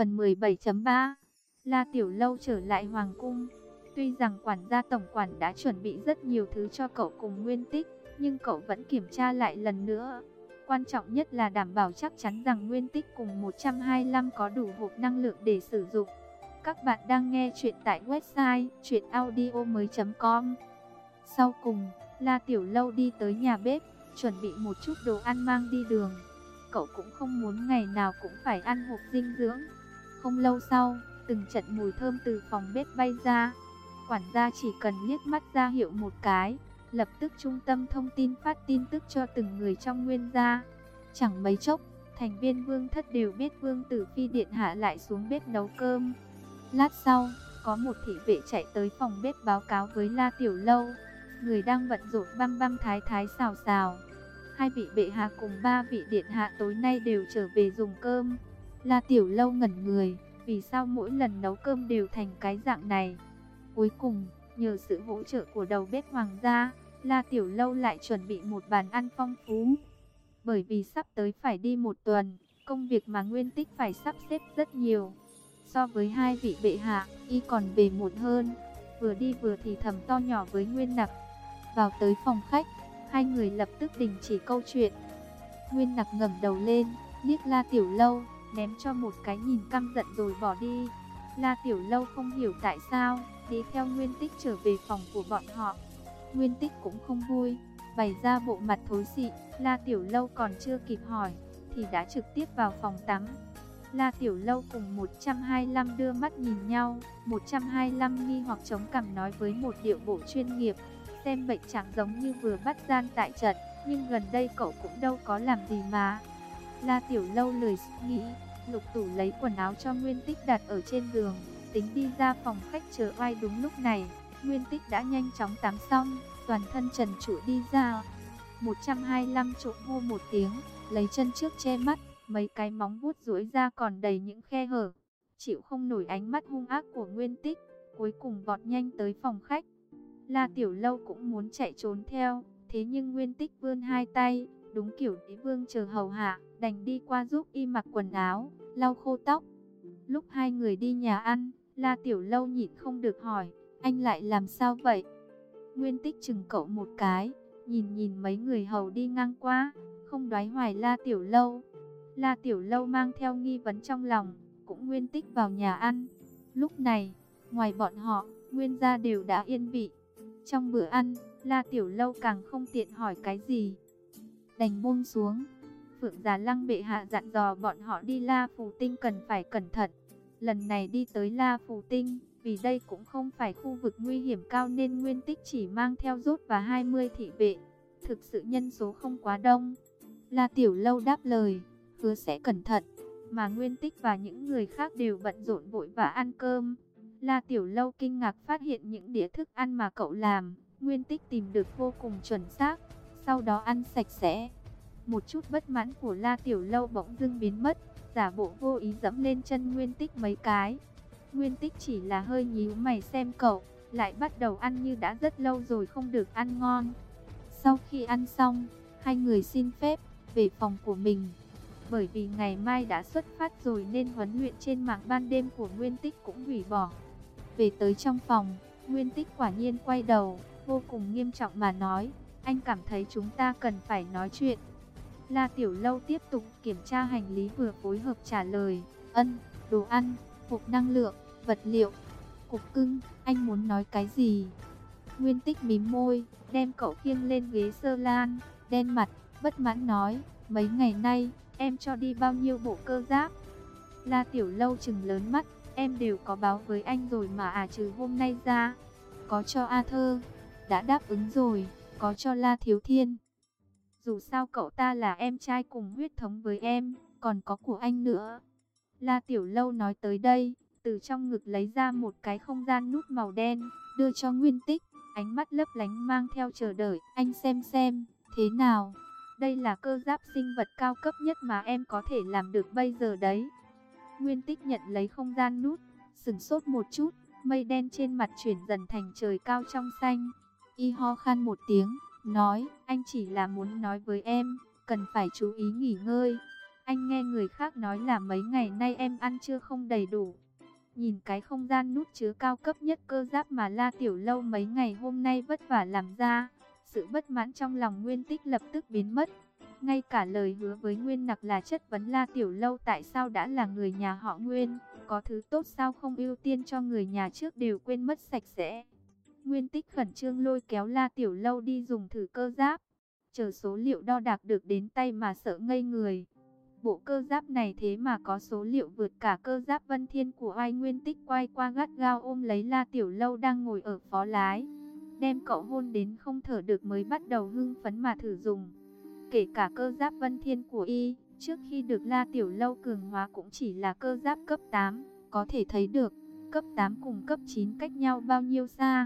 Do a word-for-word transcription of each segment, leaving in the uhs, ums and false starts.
Phần mười bảy chấm ba. La Tiểu Lâu trở lại hoàng cung. Tuy rằng quản gia tổng quản đã chuẩn bị rất nhiều thứ cho cậu cùng Nguyên Tích, nhưng cậu vẫn kiểm tra lại lần nữa. Quan trọng nhất là đảm bảo chắc chắn rằng Nguyên Tích cùng một trăm hai mươi lăm có đủ hộp năng lượng để sử dụng. Các bạn đang nghe chuyện tại website truyện audio mới chấm com. Sau cùng, La Tiểu Lâu đi tới nhà bếp, chuẩn bị một chút đồ ăn mang đi đường. Cậu cũng không muốn ngày nào cũng phải ăn hộp dinh dưỡng. Không lâu sau, từng trận mùi thơm từ phòng bếp bay ra. Quản gia chỉ cần liếc mắt ra hiệu một cái, lập tức trung tâm thông tin phát tin tức cho từng người trong Nguyên gia. Chẳng mấy chốc, thành viên Vương thất đều biết Vương tử phi điện hạ lại xuống bếp nấu cơm. Lát sau, có một thị vệ chạy tới phòng bếp báo cáo với La Tiểu Lâu. Người đang bận rộn băm băm thái thái xào xào. Hai vị bệ hạ cùng ba vị điện hạ tối nay đều trở về dùng cơm. La Tiểu Lâu ngẩn người, vì sao mỗi lần nấu cơm đều thành cái dạng này? Cuối cùng, nhờ sự hỗ trợ của đầu bếp hoàng gia, La Tiểu Lâu lại chuẩn bị một bàn ăn phong phú. Bởi vì sắp tới phải đi một tuần, công việc mà Nguyên Tích phải sắp xếp rất nhiều. So với hai vị bệ hạ, y còn về muộn hơn. Vừa đi vừa thì thầm to nhỏ với Nguyên Nặc. Vào tới phòng khách, hai người lập tức đình chỉ câu chuyện. Nguyên Nặc ngẩng đầu lên, liếc La Tiểu Lâu, ném cho một cái nhìn căm giận rồi bỏ đi. La Tiểu Lâu không hiểu tại sao, đi theo Nguyên Tích trở về phòng của bọn họ. Nguyên Tích cũng không vui, bày ra bộ mặt thối xị. La Tiểu Lâu còn chưa kịp hỏi, thì đã trực tiếp vào phòng tắm. La Tiểu Lâu cùng một trăm hai mươi lăm đưa mắt nhìn nhau. Một trăm hai mươi lăm nghi hoặc chống cằm nói với một điệu bộ chuyên nghiệp. Xem bệnh trạng giống như vừa bắt gian tại trận, nhưng gần đây cậu cũng đâu có làm gì mà. La Tiểu Lâu lười suy nghĩ, lục tủ lấy quần áo cho Nguyên Tích đặt ở trên giường, tính đi ra phòng khách chờ oai. Đúng lúc này, Nguyên Tích đã nhanh chóng tắm xong, toàn thân trần trụi đi ra. Một trăm hai mươi lăm trộm hô một tiếng, lấy chân trước che mắt, mấy cái móng vuốt duỗi ra còn đầy những khe hở. Chịu không nổi ánh mắt hung ác của Nguyên Tích, cuối cùng vọt nhanh tới phòng khách. La Tiểu Lâu cũng muốn chạy trốn theo, thế nhưng Nguyên Tích vươn hai tay, đúng kiểu đế vương chờ hầu hạ, đành đi qua giúp y mặc quần áo, lau khô tóc. Lúc hai người đi nhà ăn, La Tiểu Lâu nhịn không được hỏi, anh lại làm sao vậy? Nguyên Tích chừng cậu một cái, nhìn nhìn mấy người hầu đi ngang qua, không đoái hoài La Tiểu Lâu. La Tiểu Lâu mang theo nghi vấn trong lòng, cũng Nguyên Tích vào nhà ăn. Lúc này, ngoài bọn họ, Nguyên gia đều đã yên vị. Trong bữa ăn, La Tiểu Lâu càng không tiện hỏi cái gì, đành buông xuống. Phượng Già Lăng bệ hạ dặn dò bọn họ đi La Phù Tinh cần phải cẩn thận. Lần này đi tới La Phù Tinh, vì đây cũng không phải khu vực nguy hiểm cao nên Nguyên Tích chỉ mang theo Rốt và hai mươi thị vệ. Thực sự nhân số không quá đông. La Tiểu Lâu đáp lời, hứa sẽ cẩn thận. Mà Nguyên Tích và những người khác đều bận rộn vội vã ăn cơm. La Tiểu Lâu kinh ngạc phát hiện những đĩa thức ăn mà cậu làm, Nguyên Tích tìm được vô cùng chuẩn xác, sau đó ăn sạch sẽ. Một chút bất mãn của La Tiểu Lâu bỗng dưng biến mất, giả bộ vô ý dẫm lên chân Nguyên Tích mấy cái. Nguyên Tích chỉ là hơi nhíu mày xem cậu, lại bắt đầu ăn như đã rất lâu rồi không được ăn ngon. Sau khi ăn xong, hai người xin phép về phòng của mình. Bởi vì ngày mai đã xuất phát rồi nên huấn luyện trên mạng ban đêm của Nguyên Tích cũng hủy bỏ. Về tới trong phòng, Nguyên Tích quả nhiên quay đầu, vô cùng nghiêm trọng mà nói, anh cảm thấy chúng ta cần phải nói chuyện. La Tiểu Lâu tiếp tục kiểm tra hành lý vừa phối hợp trả lời, ân, đồ ăn, hộp năng lượng, vật liệu. Cục cưng, anh muốn nói cái gì? Nguyên Tích mím môi, đem cậu khiêng lên ghế sơ lan, đen mặt, bất mãn nói, mấy ngày nay, em cho đi bao nhiêu bộ cơ giáp? La Tiểu Lâu trừng lớn mắt, em đều có báo với anh rồi mà à, trừ hôm nay ra. Có cho A Thơ, đã đáp ứng rồi, có cho La Thiếu Thiên. Dù sao cậu ta là em trai cùng huyết thống với em, còn có của anh nữa. La Tiểu Lâu nói tới đây, từ trong ngực lấy ra một cái không gian nút màu đen, đưa cho Nguyên Tích, ánh mắt lấp lánh mang theo chờ đợi, anh xem xem, thế nào? Đây là cơ giáp sinh vật cao cấp nhất mà em có thể làm được bây giờ đấy. Nguyên Tích nhận lấy không gian nút, sửng sốt một chút, mây đen trên mặt chuyển dần thành trời cao trong xanh. Y ho khan một tiếng, nói, anh chỉ là muốn nói với em, cần phải chú ý nghỉ ngơi. Anh nghe người khác nói là mấy ngày nay em ăn trưa không đầy đủ. Nhìn cái không gian nút chứa cao cấp nhất cơ giáp mà La Tiểu Lâu mấy ngày hôm nay vất vả làm ra, sự bất mãn trong lòng Nguyên Tích lập tức biến mất. Ngay cả lời hứa với Nguyên Nặc là chất vấn La Tiểu Lâu tại sao đã là người nhà họ Nguyên, có thứ tốt sao không ưu tiên cho người nhà trước đều quên mất sạch sẽ. Nguyên Tích khẩn trương lôi kéo La Tiểu Lâu đi dùng thử cơ giáp, chờ số liệu đo đạc được đến tay mà sợ ngây người. Bộ cơ giáp này thế mà có số liệu vượt cả cơ giáp Vân Thiên của ai. Nguyên Tích quay qua gắt gao ôm lấy La Tiểu Lâu đang ngồi ở phó lái, đem cậu hôn đến không thở được mới bắt đầu hưng phấn mà thử dùng. Kể cả cơ giáp Vân Thiên của y, trước khi được La Tiểu Lâu cường hóa cũng chỉ là cơ giáp cấp tám, có thể thấy được cấp tám cùng cấp chín cách nhau bao nhiêu xa.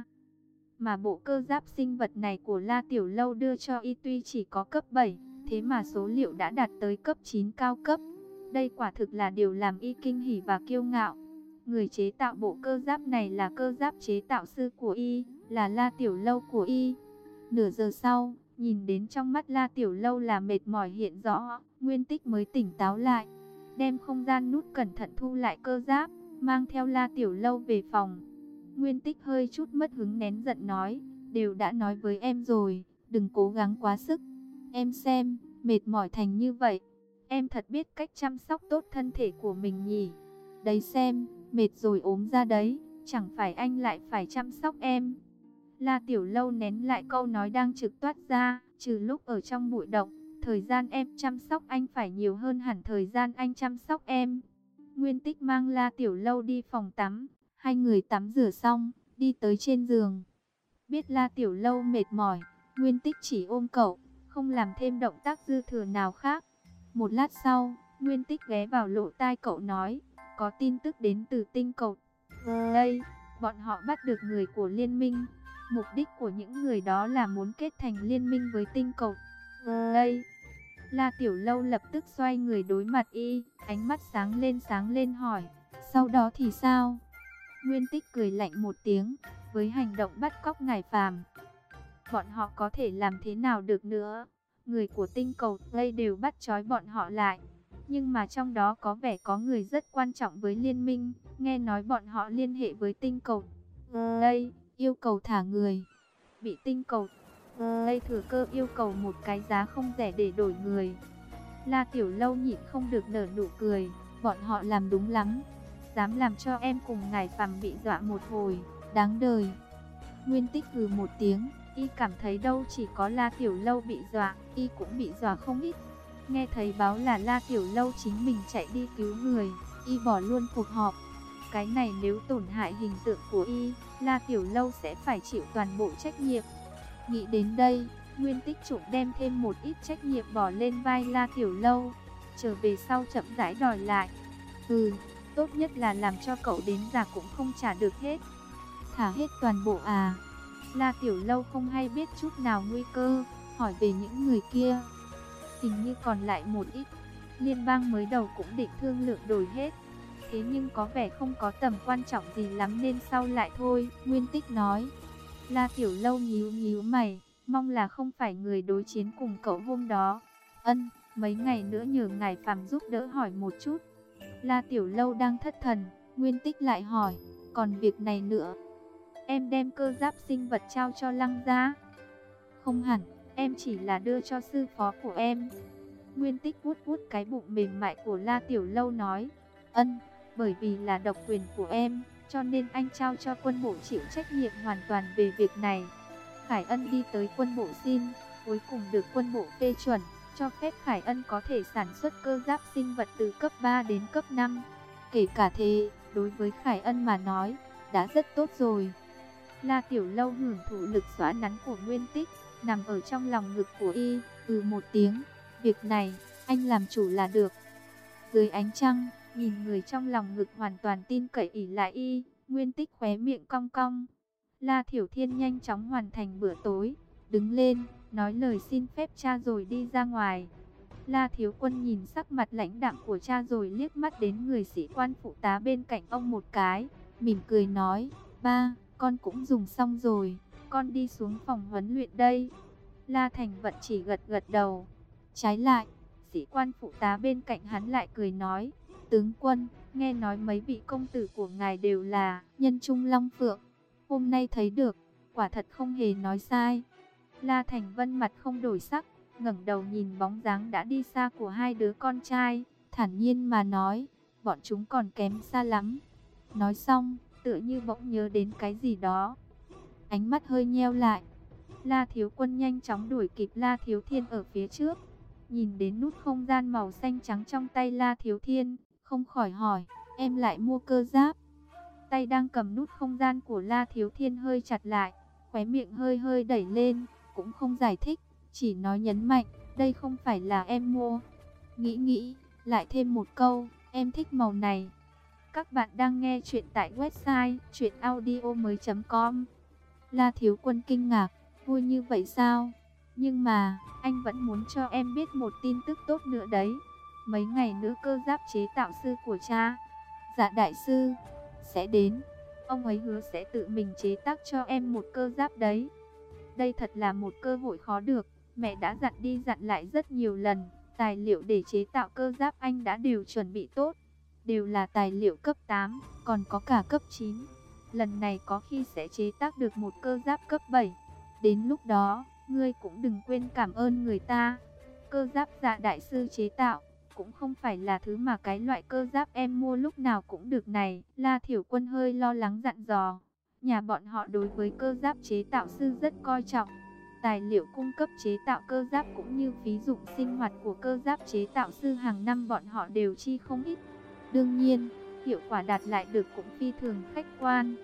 Mà bộ cơ giáp sinh vật này của La Tiểu Lâu đưa cho y tuy chỉ có cấp bảy, thế mà số liệu đã đạt tới cấp chín cao cấp. Đây quả thực là điều làm y kinh hỉ và kiêu ngạo. Người chế tạo bộ cơ giáp này là cơ giáp chế tạo sư của y, là La Tiểu Lâu của y. Nửa giờ sau, nhìn đến trong mắt La Tiểu Lâu là mệt mỏi hiện rõ, Nguyên Tích mới tỉnh táo lại. Đem không gian nút cẩn thận thu lại cơ giáp, mang theo La Tiểu Lâu về phòng. Nguyên Tích hơi chút mất hứng nén giận nói, đều đã nói với em rồi, đừng cố gắng quá sức. Em xem, mệt mỏi thành như vậy, em thật biết cách chăm sóc tốt thân thể của mình nhỉ. Đấy xem, mệt rồi ốm ra đấy, chẳng phải anh lại phải chăm sóc em. La Tiểu Lâu nén lại câu nói đang trực toát ra, trừ lúc ở trong bụi động, thời gian em chăm sóc anh phải nhiều hơn hẳn thời gian anh chăm sóc em. Nguyên Tích mang La Tiểu Lâu đi phòng tắm, hai người tắm rửa xong, đi tới trên giường. Biết La Tiểu Lâu mệt mỏi, Nguyên Tích chỉ ôm cậu, không làm thêm động tác dư thừa nào khác. Một lát sau, Nguyên Tích ghé vào lỗ tai cậu nói, có tin tức đến từ tinh cầu. Đây, bọn họ bắt được người của liên minh. Mục đích của những người đó là muốn kết thành liên minh với tinh cầu. Đây, La Tiểu Lâu lập tức xoay người đối mặt y, ánh mắt sáng lên sáng lên hỏi, sau đó thì sao? Nguyên Tích cười lạnh một tiếng, với hành động bắt cóc Ngải Phàm, bọn họ có thể làm thế nào được nữa? Người của tinh cầu Play đều bắt trói bọn họ lại. Nhưng mà trong đó có vẻ có người rất quan trọng với liên minh. Nghe nói bọn họ liên hệ với tinh cầu Play, yêu cầu thả người. Bị tinh cầu Play thừa cơ yêu cầu một cái giá không rẻ để đổi người. La Tiểu Lâu nhịn không được nở nụ cười. Bọn họ làm đúng lắm. Dám làm cho em cùng Ngải Phàm bị dọa một hồi, đáng đời. Nguyên Tích hừ một tiếng. Y cảm thấy đâu chỉ có La Tiểu Lâu bị dọa, y cũng bị dọa không ít. Nghe thấy báo là La Tiểu Lâu chính mình chạy đi cứu người, y bỏ luôn cuộc họp. Cái này nếu tổn hại hình tượng của y, La Tiểu Lâu sẽ phải chịu toàn bộ trách nhiệm. Nghĩ đến đây, Nguyên Tích trộm đem thêm một ít trách nhiệm bỏ lên vai La Tiểu Lâu. Trở về sau chậm rãi đòi lại. Ừ, tốt nhất là làm cho cậu đến già cũng không trả được hết. Thả hết toàn bộ à? La Tiểu Lâu không hay biết chút nào nguy cơ, hỏi về những người kia. Hình như còn lại một ít, liên bang mới đầu cũng định thương lượng đổi hết. Thế nhưng có vẻ không có tầm quan trọng gì lắm nên sau lại thôi, Nguyên Tích nói. La Tiểu Lâu nhíu nhíu mày, mong là không phải người đối chiến cùng cậu hôm đó. Ân, mấy ngày nữa nhờ Ngải Phàm giúp đỡ hỏi một chút. La Tiểu Lâu đang thất thần, Nguyên Tích lại hỏi, còn việc này nữa. Em đem cơ giáp sinh vật trao cho Lăng gia. Không hẳn, em chỉ là đưa cho sư phó của em. Nguyên Tích vuốt vuốt cái bụng mềm mại của La Tiểu Lâu nói, ân, bởi vì là độc quyền của em, cho nên anh trao cho quân bộ chịu trách nhiệm hoàn toàn về việc này. Khải Ân đi tới quân bộ xin, cuối cùng được quân bộ phê chuẩn, cho phép Khải Ân có thể sản xuất cơ giáp sinh vật từ cấp ba đến cấp năm. Kể cả thế, đối với Khải Ân mà nói, đã rất tốt rồi. La Tiểu Lâu hưởng thụ lực xóa nắn của Nguyên Tích, nằm ở trong lòng ngực của y, ừ một tiếng, việc này, anh làm chủ là được. Dưới ánh trăng, nhìn người trong lòng ngực hoàn toàn tin cậy ỷ lại y, Nguyên Tích khóe miệng cong cong. La Thiểu Thiên nhanh chóng hoàn thành bữa tối, đứng lên, nói lời xin phép cha rồi đi ra ngoài. La Thiếu Quân nhìn sắc mặt lãnh đạm của cha rồi liếc mắt đến người sĩ quan phụ tá bên cạnh ông một cái, mỉm cười nói, ba, con cũng dùng xong rồi, con đi xuống phòng huấn luyện đây. La Thành Vận chỉ gật gật đầu. Trái lại, Sĩ quan phụ tá bên cạnh hắn lại cười nói, tướng quân, nghe nói mấy vị công tử của ngài đều là nhân trung long phượng. Hôm nay thấy được, quả thật không hề nói sai. La Thành Vân mặt không đổi sắc, ngẩng đầu nhìn bóng dáng đã đi xa của hai đứa con trai, thản nhiên mà nói, bọn chúng còn kém xa lắm. Nói xong, tựa như bỗng nhớ đến cái gì đó, ánh mắt hơi nheo lại. La Thiếu Quân nhanh chóng đuổi kịp La Thiếu Thiên ở phía trước, nhìn đến nút không gian màu xanh trắng trong tay La Thiếu Thiên, không khỏi hỏi, em lại mua cơ giáp? Tay đang cầm nút không gian của La Thiếu Thiên hơi chặt lại, khóe miệng hơi hơi đẩy lên, cũng không giải thích, chỉ nói nhấn mạnh, đây không phải là em mua. Nghĩ nghĩ, lại thêm một câu, em thích màu này. Các bạn đang nghe chuyện tại website truyện audio mới chấm com. La Thiếu Quân kinh ngạc, vui như vậy sao? Nhưng mà, anh vẫn muốn cho em biết một tin tức tốt nữa đấy. Mấy ngày nữa cơ giáp chế tạo sư của cha, Dạ đại sư, sẽ đến. Ông ấy hứa sẽ tự mình chế tác cho em một cơ giáp đấy. Đây thật là một cơ hội khó được. Mẹ đã dặn đi dặn lại rất nhiều lần. Tài liệu để chế tạo cơ giáp anh đã đều chuẩn bị tốt, đều là tài liệu cấp tám, còn có cả cấp chín. Lần này có khi sẽ chế tác được một cơ giáp cấp bảy. Đến lúc đó, ngươi cũng đừng quên cảm ơn người ta. Cơ giáp Dạ đại sư chế tạo cũng không phải là thứ mà cái loại cơ giáp em mua lúc nào cũng được này. La Thiểu Quân hơi lo lắng dặn dò. Nhà bọn họ đối với cơ giáp chế tạo sư rất coi trọng. Tài liệu cung cấp chế tạo cơ giáp cũng như phí dụng sinh hoạt của cơ giáp chế tạo sư hàng năm bọn họ đều chi không ít. Đương nhiên, hiệu quả đạt lại được cũng phi thường khách quan.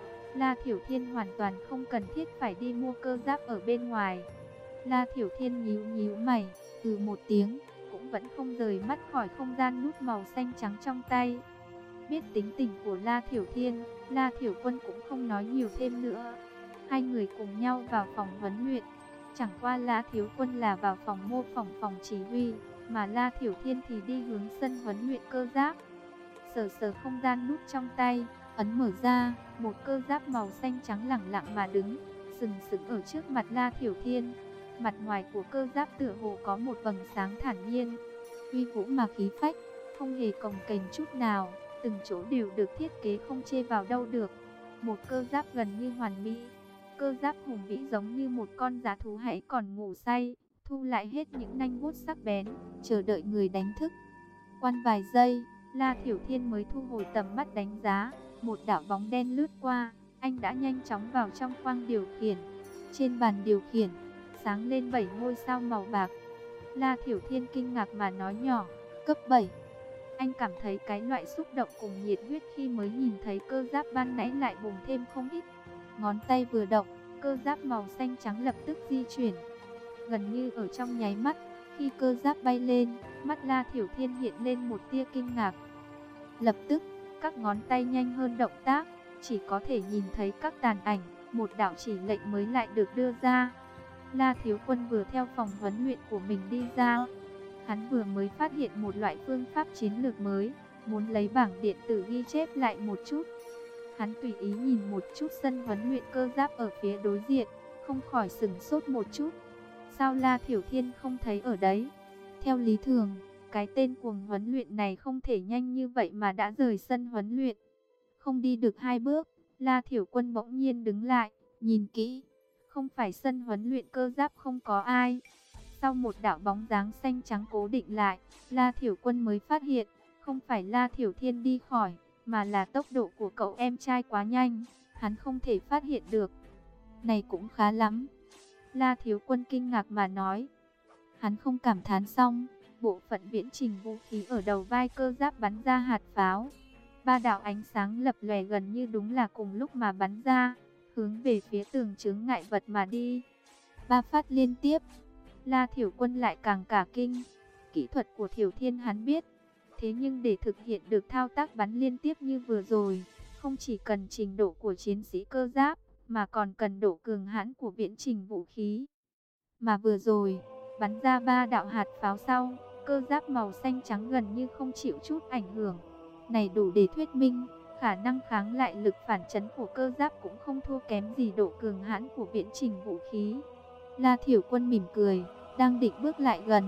La Thiểu Thiên hoàn toàn không cần thiết phải đi mua cơ giáp ở bên ngoài. La Thiểu Thiên nhíu nhíu mày, ừ một tiếng, cũng vẫn không rời mắt khỏi không gian nút màu xanh trắng trong tay. Biết tính tình của La Thiểu Thiên, La Thiểu Quân cũng không nói nhiều thêm nữa. Hai người cùng nhau vào phòng huấn luyện. Chẳng qua La Thiếu Quân là vào phòng mô phỏng phòng chỉ huy, mà La Thiểu Thiên thì đi hướng sân huấn luyện cơ giáp. Sờ sờ không gian nút trong tay, ấn mở ra, một cơ giáp màu xanh trắng lẳng lặng mà đứng, sừng sững ở trước mặt La Thiểu Thiên. Mặt ngoài của cơ giáp tựa hồ có một vầng sáng thản nhiên, uy vũ mà khí phách, không hề cồng kềnh chút nào, từng chỗ đều được thiết kế không chê vào đâu được. Một cơ giáp gần như hoàn mỹ. Cơ giáp hùng vĩ giống như một con dã thú hãy còn ngủ say, thu lại hết những nanh vuốt sắc bén, chờ đợi người đánh thức. Quan vài giây, La Thiểu Thiên mới thu hồi tầm mắt đánh giá. Một đạo bóng đen lướt qua, anh đã nhanh chóng vào trong khoang điều khiển. Trên bàn điều khiển, sáng lên bảy ngôi sao màu bạc. La Thiểu Thiên kinh ngạc mà nói nhỏ, cấp bảy. Anh cảm thấy cái loại xúc động cùng nhiệt huyết khi mới nhìn thấy cơ giáp ban nãy lại bùng thêm không ít. Ngón tay vừa động, cơ giáp màu xanh trắng lập tức di chuyển. Gần như ở trong nháy mắt, khi cơ giáp bay lên, mắt La Thiểu Thiên hiện lên một tia kinh ngạc. Lập tức, các ngón tay nhanh hơn động tác, chỉ có thể nhìn thấy các tàn ảnh, một đạo chỉ lệnh mới lại được đưa ra. La Thiếu Quân vừa theo phòng huấn luyện của mình đi ra. Hắn vừa mới phát hiện một loại phương pháp chiến lược mới, muốn lấy bảng điện tử ghi chép lại một chút. Hắn tùy ý nhìn một chút sân huấn luyện cơ giáp ở phía đối diện, không khỏi sửng sốt một chút. Sao La Thiểu Thiên không thấy ở đấy? Theo lý thường, cái tên cuồng huấn luyện này không thể nhanh như vậy mà đã rời sân huấn luyện. Không đi được hai bước, La Thiểu Quân bỗng nhiên đứng lại, nhìn kỹ. Không phải sân huấn luyện cơ giáp không có ai. Sau một đạo bóng dáng xanh trắng cố định lại, La Thiểu Quân mới phát hiện, không phải La Thiểu Thiên đi khỏi, mà là tốc độ của cậu em trai quá nhanh, hắn không thể phát hiện được. Này cũng khá lắm. La Thiếu Quân kinh ngạc mà nói. Hắn không cảm thán xong, bộ phận viễn trình vũ khí ở đầu vai cơ giáp bắn ra hạt pháo. Ba đạo ánh sáng lập lòe gần như đúng là cùng lúc mà bắn ra, hướng về phía tường chướng ngại vật mà đi. Ba phát liên tiếp. La Thiểu Quân lại càng cả kinh. Kỹ thuật của Thiểu Thiên hắn biết, thế nhưng để thực hiện được thao tác bắn liên tiếp như vừa rồi, không chỉ cần trình độ của chiến sĩ cơ giáp, mà còn cần độ cường hãn của viễn trình vũ khí. Mà vừa rồi, bắn ra ba đạo hạt pháo sau, cơ giáp màu xanh trắng gần như không chịu chút ảnh hưởng. Này đủ để thuyết minh, khả năng kháng lại lực phản chấn của cơ giáp cũng không thua kém gì độ cường hãn của viễn trình vũ khí. La Thiểu Quân mỉm cười, đang định bước lại gần,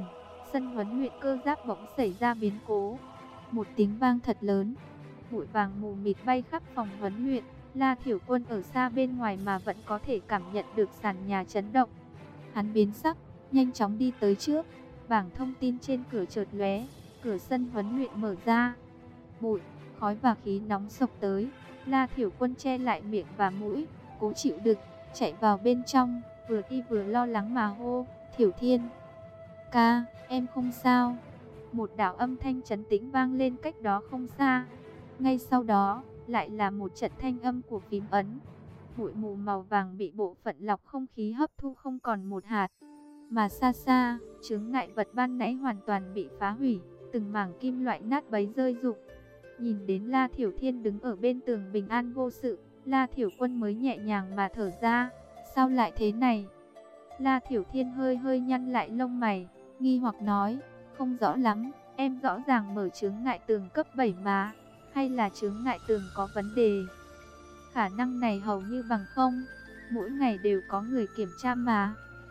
Sân huấn luyện cơ giáp bỗng xảy ra biến cố. Một tiếng vang thật lớn, bụi vàng mù mịt bay khắp phòng huấn luyện. La Thiểu Quân ở xa bên ngoài mà vẫn có thể cảm nhận được sàn nhà chấn động. Hắn biến sắc, nhanh chóng đi tới trước. Bảng thông tin trên cửa chợt lóe, cửa sân huấn luyện mở ra. Bụi, khói và khí nóng xộc tới. La Thiểu Quân che lại miệng và mũi, cố chịu đựng, chạy vào bên trong, vừa đi vừa lo lắng mà hô, "Thiểu Thiên, ca, em không sao." Một đạo âm thanh trấn tĩnh vang lên cách đó không xa. Ngay sau đó, lại là một trận thanh âm của phím ấn. Bụi mù màu vàng bị bộ phận lọc không khí hấp thu không còn một hạt. Mà xa xa, chướng ngại vật ban nãy hoàn toàn bị phá hủy, từng mảng kim loại nát bấy rơi rụng. Nhìn đến La Thiểu Thiên đứng ở bên tường bình an vô sự, La Thiểu Quân mới nhẹ nhàng mà thở ra. Sao lại thế này? La Thiểu Thiên hơi hơi nhăn lại lông mày, nghi hoặc nói, không rõ lắm, em rõ ràng mở chướng ngại tường cấp bảy mà, hay là chướng ngại tường có vấn đề? Khả năng này hầu như bằng không, mỗi ngày đều có người kiểm tra mà.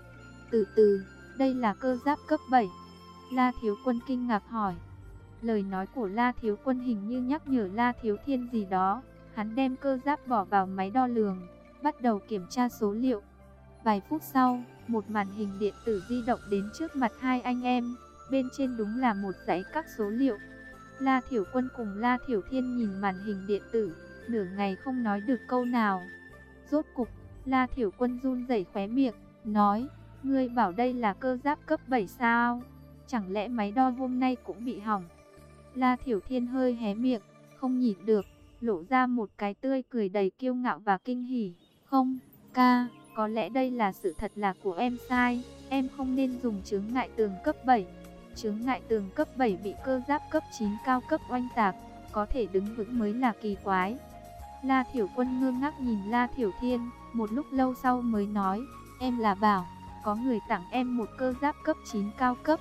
Từ từ, đây là cơ giáp cấp bảy. La Thiếu Quân kinh ngạc hỏi. Lời nói của La Thiếu Quân hình như nhắc nhở La Thiếu Thiên gì đó. Hắn đem cơ giáp bỏ vào máy đo lường, bắt đầu kiểm tra số liệu. Vài phút sau, một màn hình điện tử di động đến trước mặt hai anh em. Bên trên đúng là một dãy các số liệu. La Thiểu Quân cùng La Thiểu Thiên nhìn màn hình điện tử, nửa ngày không nói được câu nào. Rốt cục, La Thiểu Quân run rẩy khóe miệng, nói, ngươi bảo đây là cơ giáp cấp bảy sao? Chẳng lẽ máy đo hôm nay cũng bị hỏng? La Thiểu Thiên hơi hé miệng, không nhịn được, lộ ra một cái tươi cười đầy kiêu ngạo và kinh hỉ. Không, ca, có lẽ đây là sự thật là của em sai, em không nên dùng chướng ngại tường cấp bảy. Chướng ngại tường cấp bảy bị cơ giáp cấp chín cao cấp oanh tạc, có thể đứng vững mới là kỳ quái. La Thiểu Quân ngơ ngác nhìn La Thiểu Thiên, một lúc lâu sau mới nói, em là bảo, có người tặng em một cơ giáp cấp chín cao cấp.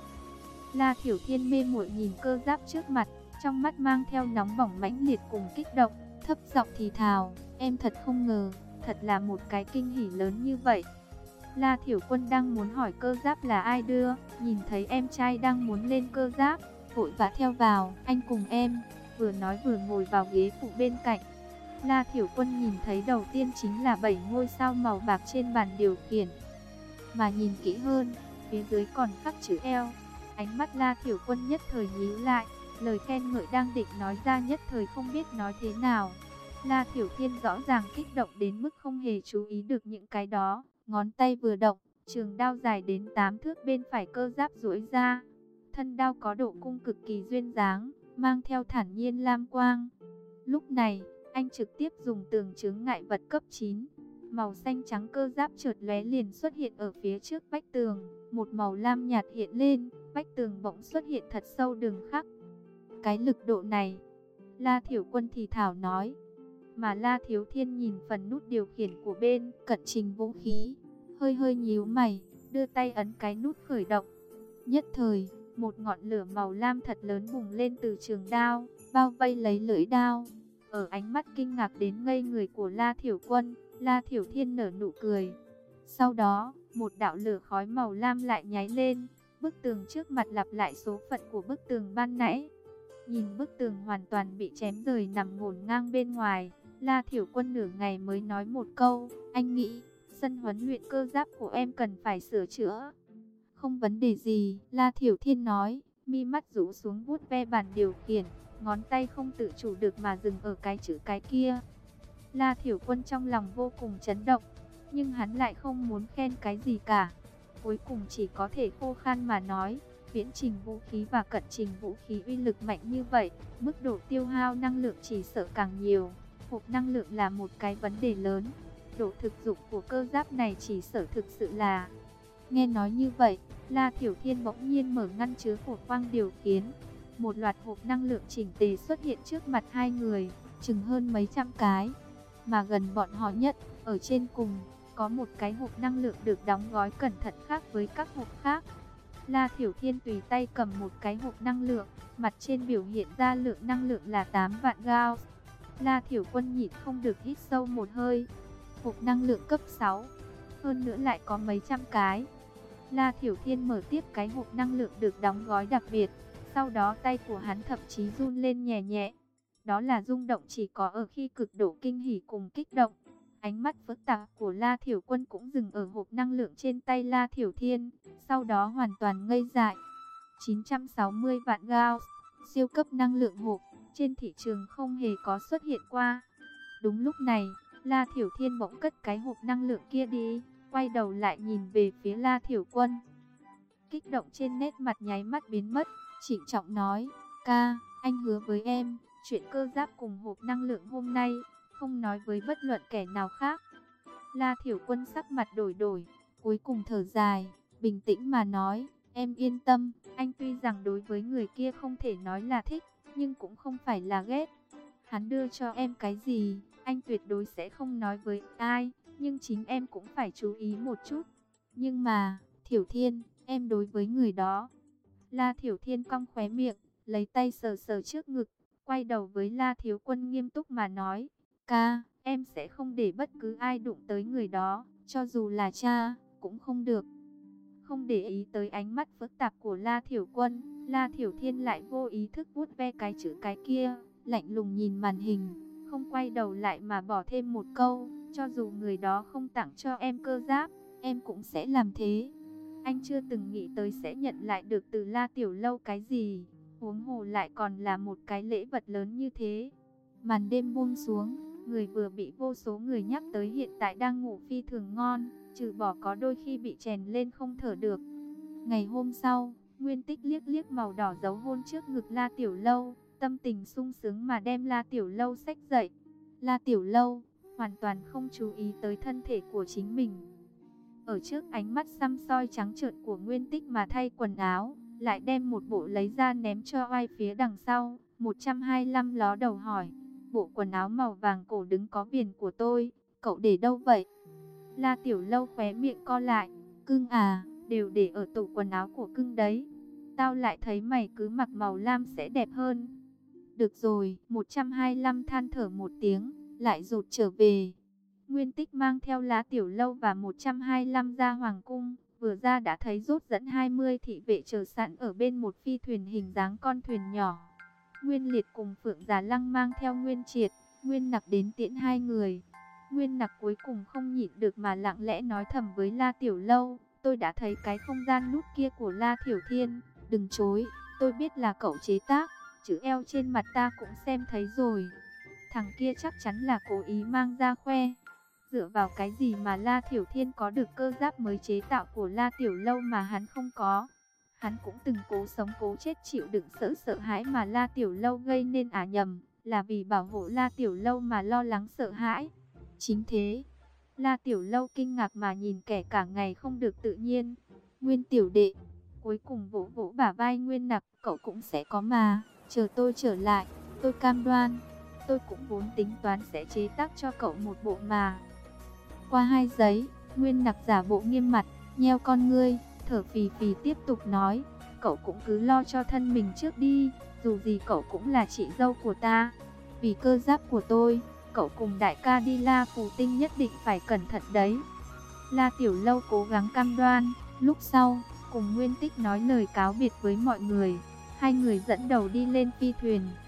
La Thiểu Thiên mê muội nhìn cơ giáp trước mặt, trong mắt mang theo nóng bỏng mãnh liệt cùng kích động, thấp giọng thì thào, em thật không ngờ, thật là một cái kinh hỉ lớn như vậy. La Thiểu Quân đang muốn hỏi cơ giáp là ai đưa, nhìn thấy em trai đang muốn lên cơ giáp, vội vã theo vào, anh cùng em, vừa nói vừa ngồi vào ghế phụ bên cạnh. La Thiểu Quân nhìn thấy đầu tiên chính là bảy ngôi sao màu bạc trên bàn điều khiển. Mà nhìn kỹ hơn, phía dưới còn khắc chữ L. Ánh mắt La Thiểu Quân nhất thời nhíu lại, lời khen ngợi đang định nói ra nhất thời không biết nói thế nào. La Thiểu Thiên rõ ràng kích động đến mức không hề chú ý được những cái đó. Ngón tay vừa động, trường đao dài đến tám thước bên phải cơ giáp duỗi ra. Thân đao có độ cung cực kỳ duyên dáng, mang theo thản nhiên lam quang. Lúc này, anh trực tiếp dùng tường chướng ngại vật cấp chín. Màu xanh trắng cơ giáp chợt lóe liền xuất hiện ở phía trước vách tường. Một màu lam nhạt hiện lên, vách tường bỗng xuất hiện thật sâu đường khắc. Cái lực độ này, La Thiểu Quân thì thảo nói. Mà La Thiếu Thiên nhìn phần nút điều khiển của bên cận trình vũ khí, hơi hơi nhíu mày, đưa tay ấn cái nút khởi động. Nhất thời, một ngọn lửa màu lam thật lớn bùng lên từ trường đao, bao vây lấy lưỡi đao. Ở ánh mắt kinh ngạc đến ngây người của La Thiểu Quân, La Thiểu Thiên nở nụ cười. Sau đó, một đạo lửa khói màu lam lại nháy lên, bức tường trước mặt lặp lại số phận của bức tường ban nãy. Nhìn bức tường hoàn toàn bị chém rời nằm ngổn ngang bên ngoài, La Thiểu Quân nửa ngày mới nói một câu, anh nghĩ, sân huấn luyện cơ giáp của em cần phải sửa chữa. Không vấn đề gì, La Thiểu Thiên nói, mi mắt rũ xuống vuốt ve bàn điều khiển, ngón tay không tự chủ được mà dừng ở cái chữ cái kia. La Thiểu Quân trong lòng vô cùng chấn động, nhưng hắn lại không muốn khen cái gì cả. Cuối cùng chỉ có thể khô khan mà nói, viễn trình vũ khí và cận trình vũ khí uy lực mạnh như vậy, mức độ tiêu hao năng lượng chỉ sợ càng nhiều. Hộp năng lượng là một cái vấn đề lớn. Độ thực dụng của cơ giáp này chỉ sợ thực sự là... Nghe nói như vậy, La Thiểu Thiên bỗng nhiên mở ngăn chứa của khoang điều khiển. Một loạt hộp năng lượng chỉnh tề xuất hiện trước mặt hai người, chừng hơn mấy trăm cái. Mà gần bọn họ nhất, ở trên cùng, có một cái hộp năng lượng được đóng gói cẩn thận khác với các hộp khác. La Thiểu Thiên tùy tay cầm một cái hộp năng lượng, mặt trên biểu hiện ra lượng năng lượng là tám vạn gauss. La Thiểu Quân nhịn không được hít sâu một hơi. Hộp năng lượng cấp sáu, hơn nữa lại có mấy trăm cái. La Thiểu Thiên mở tiếp cái hộp năng lượng được đóng gói đặc biệt. Sau đó tay của hắn thậm chí run lên nhẹ nhẹ. Đó là rung động chỉ có ở khi cực độ kinh hỉ cùng kích động. Ánh mắt phức tạp của La Thiểu Quân cũng dừng ở hộp năng lượng trên tay La Thiểu Thiên. Sau đó hoàn toàn ngây dại. chín trăm sáu mươi vạn Gauss, siêu cấp năng lượng hộp, trên thị trường không hề có xuất hiện qua. Đúng lúc này, La Thiểu Thiên bỗng cất cái hộp năng lượng kia đi, quay đầu lại nhìn về phía La Thiểu Quân. Kích động trên nét mặt nháy mắt biến mất, trịnh trọng nói, ca, anh hứa với em, chuyện cơ giáp cùng hộp năng lượng hôm nay, không nói với bất luận kẻ nào khác. La Thiểu Quân sắc mặt đổi đổi, cuối cùng thở dài, bình tĩnh mà nói, em yên tâm, anh tuy rằng đối với người kia không thể nói là thích, nhưng cũng không phải là ghét. Hắn đưa cho em cái gì, anh tuyệt đối sẽ không nói với ai, nhưng chính em cũng phải chú ý một chút. Nhưng mà, Thiểu Thiên, em đối với người đó. La Thiểu Thiên cong khóe miệng, lấy tay sờ sờ trước ngực, quay đầu với La Thiếu Quân nghiêm túc mà nói, ca, em sẽ không để bất cứ ai đụng tới người đó, cho dù là cha, cũng không được. Không để ý tới ánh mắt phức tạp của La Thiểu Quân, La Thiểu Thiên lại vô ý thức vuốt ve cái chữ cái kia, lạnh lùng nhìn màn hình, không quay đầu lại mà bỏ thêm một câu, cho dù người đó không tặng cho em cơ giáp, em cũng sẽ làm thế. Anh chưa từng nghĩ tới sẽ nhận lại được từ La Tiểu Lâu cái gì, huống hồ lại còn là một cái lễ vật lớn như thế. Màn đêm buông xuống, người vừa bị vô số người nhắc tới hiện tại đang ngủ phi thường ngon, trừ bỏ có đôi khi bị chèn lên không thở được. Ngày hôm sau, Nguyên Tích liếc liếc màu đỏ dấu hôn trước ngực La Tiểu Lâu, tâm tình sung sướng mà đem La Tiểu Lâu xách dậy. La Tiểu Lâu hoàn toàn không chú ý tới thân thể của chính mình. Ở trước ánh mắt săm soi trắng trợn của Nguyên Tích mà thay quần áo, lại đem một bộ lấy ra ném cho oai phía đằng sau. một trăm hai mươi lăm ló đầu hỏi, bộ quần áo màu vàng cổ đứng có viền của tôi, cậu để đâu vậy? La Tiểu Lâu khóe miệng co lại, cưng à, đều để ở tủ quần áo của cưng đấy. Tao lại thấy mày cứ mặc màu lam sẽ đẹp hơn. Được rồi, một trăm hai mươi lăm than thở một tiếng, lại rụt trở về. Nguyên Tích mang theo La Tiểu Lâu và một trăm hai mươi lăm ra hoàng cung, vừa ra đã thấy rốt dẫn hai mươi thị vệ chờ sẵn ở bên một phi thuyền hình dáng con thuyền nhỏ. Nguyên Liệt cùng Phượng Già Lăng mang theo Nguyên Triệt, Nguyên Nặc đến tiễn hai người. Nguyên Nặc cuối cùng không nhịn được mà lặng lẽ nói thầm với La Tiểu Lâu, tôi đã thấy cái không gian nút kia của La Thiểu Thiên, đừng chối, tôi biết là cậu chế tác, chữ eo trên mặt ta cũng xem thấy rồi. Thằng kia chắc chắn là cố ý mang ra khoe. Dựa vào cái gì mà La Thiểu Thiên có được cơ giáp mới chế tạo của La Tiểu Lâu mà hắn không có? Hắn cũng từng cố sống cố chết chịu đựng sợ sợ hãi mà La Tiểu Lâu gây nên à nhầm, là vì bảo hộ La Tiểu Lâu mà lo lắng sợ hãi. Chính thế, La Tiểu Lâu kinh ngạc mà nhìn kẻ cả ngày không được tự nhiên. Nguyên tiểu đệ, cuối cùng vỗ vỗ bả vai Nguyên Nặc, cậu cũng sẽ có mà, chờ tôi trở lại, tôi cam đoan, tôi cũng vốn tính toán sẽ chế tác cho cậu một bộ mà. Qua hai giấy, Nguyên Nặc giả bộ nghiêm mặt, nheo con ngươi, thở phì phì tiếp tục nói, cậu cũng cứ lo cho thân mình trước đi, dù gì cậu cũng là chị dâu của ta. Vì cơ giáp của tôi, cậu cùng đại ca đi La Phù Tinh nhất định phải cẩn thận đấy. La Tiểu Lâu cố gắng cam đoan, lúc sau, cùng Nguyên Tích nói lời cáo biệt với mọi người. Hai người dẫn đầu đi lên phi thuyền.